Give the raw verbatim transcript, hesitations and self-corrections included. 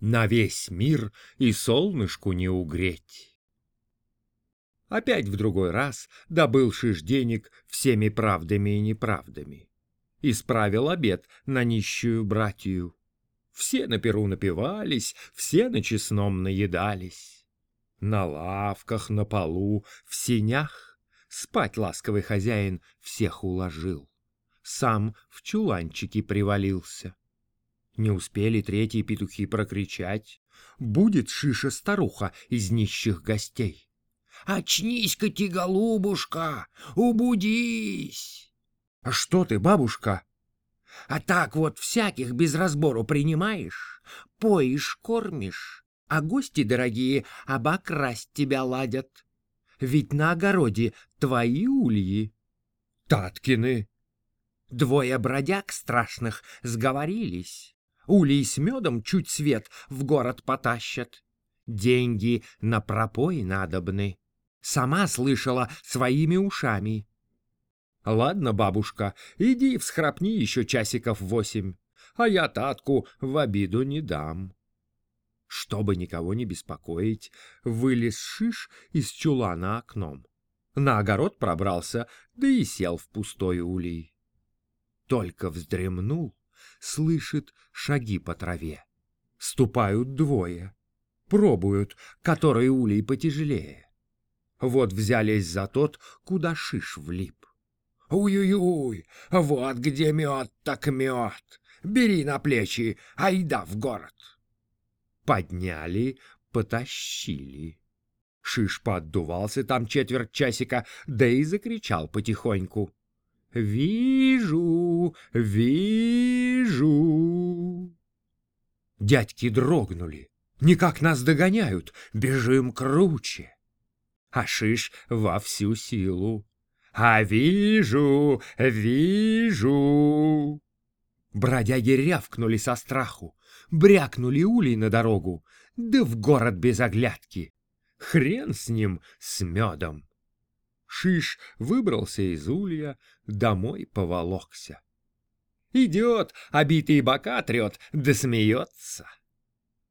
На весь мир и солнышку не угреть. Опять в другой раз добыл Шиш денег всеми правдами и неправдами. Исправил обет на нищую братью. Все на перу напивались, все на честном наедались. На лавках, на полу, в сенях спать ласковый хозяин всех уложил. Сам в чуланчике привалился. Не успели третьи петухи прокричать: будет Шиша старуха из нищих гостей. «Очнись-ка ты, голубушка, убудись!» «А что ты, бабушка?» «А так вот всяких без разбору принимаешь, поишь, кормишь, а гости дорогие обокрасть тебя ладят. Ведь на огороде твои ульи». «Таткины». «Двое бродяг страшных сговорились. Улей с медом чуть свет в город потащат. Деньги на пропой надобны. Сама слышала своими ушами». «Ладно, бабушка, иди всхрапни еще часиков восемь, а я Татку в обиду не дам». Чтобы никого не беспокоить, вылез Шиш из чулана окном. На огород пробрался, да и сел в пустой улей. Только вздремнул, слышит шаги по траве. Ступают двое, пробуют, который улей потяжелее. Вот взялись за тот, куда Шиш влип. «Уй-уй-уй, вот где мед так мед! Бери на плечи, айда в город!» Подняли, потащили. Шиш поотдувался там четверть часика, да и закричал потихоньку: «Вижу, вижу!» Дядьки дрогнули. Никак нас догоняют, бежим круче. А Шиш во всю силу: «А вижу, вижу!» Бродяги рявкнули со страху, брякнули улей на дорогу, да в город без оглядки. Хрен с ним, с медом. Шиш выбрался из улья, домой поволокся. Идет, обитые бока трет, да смеется.